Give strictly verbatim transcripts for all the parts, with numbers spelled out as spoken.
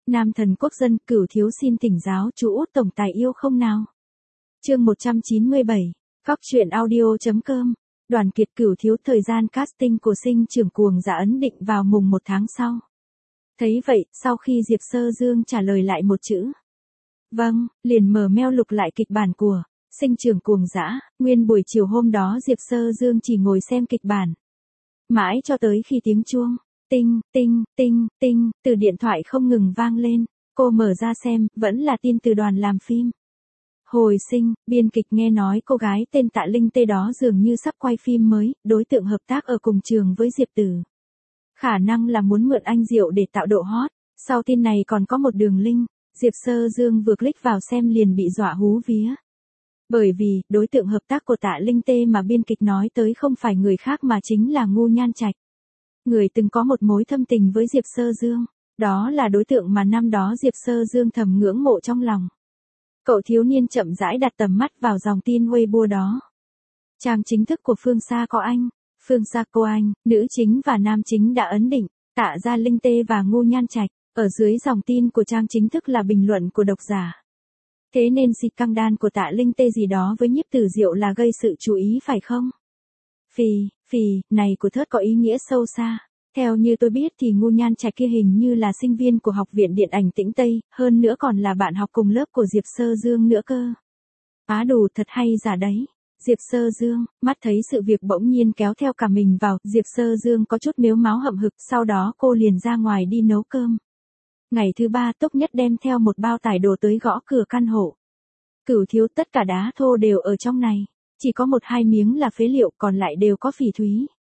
Nam thần quốc dân, Cửu thiếu xin thỉnh giáo chú út tổng tài yêu không nào. Chương một trăm chín mươi bảy, Cóc truyện audio.com. Đoàn Kiệt Cửu thiếu thời gian casting của sinh trưởng cuồng giả ấn định vào mùng một tháng sau. Thấy vậy, sau khi Diệp Sơ Dương trả lời lại một chữ. Vâng, liền mở mail lục lại kịch bản của sinh trưởng cuồng dã. Nguyên buổi chiều hôm đó Diệp Sơ Dương chỉ ngồi xem kịch bản. Mãi cho tới khi tiếng chuông, tinh, tinh, tinh, tinh, từ điện thoại không ngừng vang lên, cô mở ra xem, vẫn là tin từ đoàn làm phim. Hồi sinh, biên kịch nghe nói cô gái tên Tạ Linh Tê đó dường như sắp quay phim mới, đối tượng hợp tác ở cùng trường với Diệp Tử. Khả năng là muốn mượn anh Diệu để tạo độ hot. Sau tin này còn có một đường link, Diệp Sơ Dương vừa click vào xem liền bị dọa hú vía. Bởi vì, đối tượng hợp tác của Tạ Linh Tê mà biên kịch nói tới không phải người khác mà chính là Ngu Nhan Trạch. Người từng có một mối thâm tình với Diệp Sơ Dương, đó là đối tượng mà năm đó Diệp Sơ Dương thầm ngưỡng mộ trong lòng. Cậu thiếu niên chậm rãi đặt tầm mắt vào dòng tin Weibo đó. Trang chính thức của Phương Sa có anh, Phương Sa cô anh, nữ chính và nam chính đã ấn định, Tạ Gia Linh Tê và Ngu Nhan Trạch. Ở dưới dòng tin của trang chính thức là bình luận của độc giả. Thế nên xịt căng đan của Tạ Linh Tê gì đó với Nhiếp Tử Diệu là gây sự chú ý phải không? Phì, phì, này của thớt có ý nghĩa sâu xa. Theo như tôi biết thì Ngu Nhan Trạch kia hình như là sinh viên của Học viện Điện ảnh Tĩnh Tây, hơn nữa còn là bạn học cùng lớp của Diệp Sơ Dương nữa cơ. Á đủ thật hay giả đấy. Diệp Sơ Dương, mắt thấy sự việc bỗng nhiên kéo theo cả mình vào, Diệp Sơ Dương có chút mếu máo hậm hực, sau đó cô liền ra ngoài đi nấu cơm. Ngày thứ ba Tốc Nhất đem theo một bao tải đồ tới gõ cửa căn hộ. Cửu thiếu tất cả đá thô đều ở trong này, chỉ có một hai miếng là phế liệu còn lại đều có phỉ thúy.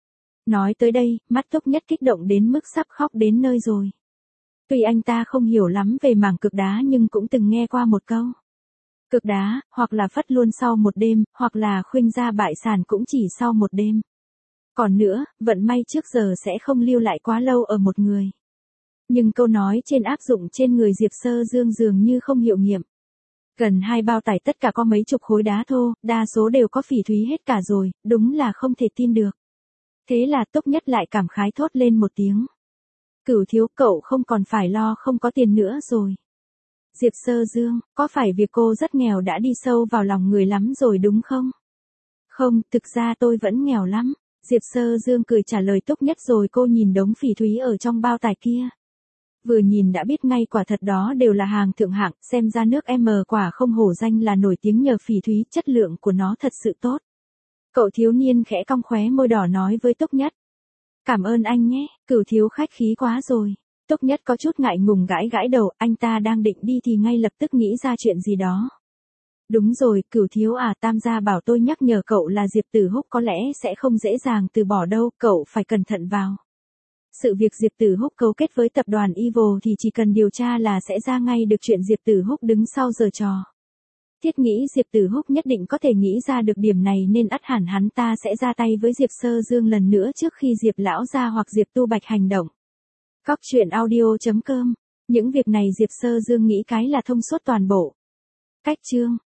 Nói tới đây, mắt Tốc Nhất kích động đến mức sắp khóc đến nơi rồi. Tuy anh ta không hiểu lắm về mảng cực đá nhưng cũng từng nghe qua một câu. Cực đá, hoặc là phất luôn sau một đêm, hoặc là khuynh ra bại sản cũng chỉ sau một đêm. Còn nữa, vận may trước giờ sẽ không lưu lại quá lâu ở một người. Nhưng câu nói trên áp dụng trên người Diệp Sơ Dương dường như không hiệu nghiệm. Gần hai bao tải tất cả có mấy chục khối đá thô, đa số đều có phỉ thúy hết cả rồi, đúng là không thể tin được. Thế là Tốc Nhất lại cảm khái thốt lên một tiếng. Cửu thiếu, cậu không còn phải lo không có tiền nữa rồi. Diệp Sơ Dương, có phải việc cô rất nghèo đã đi sâu vào lòng người lắm rồi đúng không? Không, thực ra tôi vẫn nghèo lắm. Diệp Sơ Dương cười trả lời Tốc Nhất rồi cô nhìn đống phỉ thúy ở trong bao tải kia. Vừa nhìn đã biết ngay quả thật đó đều là hàng thượng hạng, xem ra nước M quả không hổ danh là nổi tiếng nhờ phỉ thúy, chất lượng của nó thật sự tốt. Cậu thiếu niên khẽ cong khóe môi đỏ nói với Tốc Nhất. Cảm ơn anh nhé, Cửu thiếu khách khí quá rồi. Tốc Nhất có chút ngại ngùng gãi gãi đầu, anh ta đang định đi thì ngay lập tức nghĩ ra chuyện gì đó. Đúng rồi, Cửu thiếu à, Tam gia bảo tôi nhắc nhở cậu là Diệp Tử Húc có lẽ sẽ không dễ dàng từ bỏ đâu, cậu phải cẩn thận vào. Sự việc Diệp Tử Húc cấu kết với tập đoàn Evil thì chỉ cần điều tra là sẽ ra ngay được chuyện Diệp Tử Húc đứng sau giở trò. Thiết nghĩ Diệp Tử Húc nhất định có thể nghĩ ra được điểm này nên ắt hẳn hắn ta sẽ ra tay với Diệp Sơ Dương lần nữa trước khi Diệp Lão gia hoặc Diệp Tu Bạch hành động. Cóc truyện audio.com. Những việc này Diệp Sơ Dương nghĩ cái là thông suốt toàn bộ. Cách chương.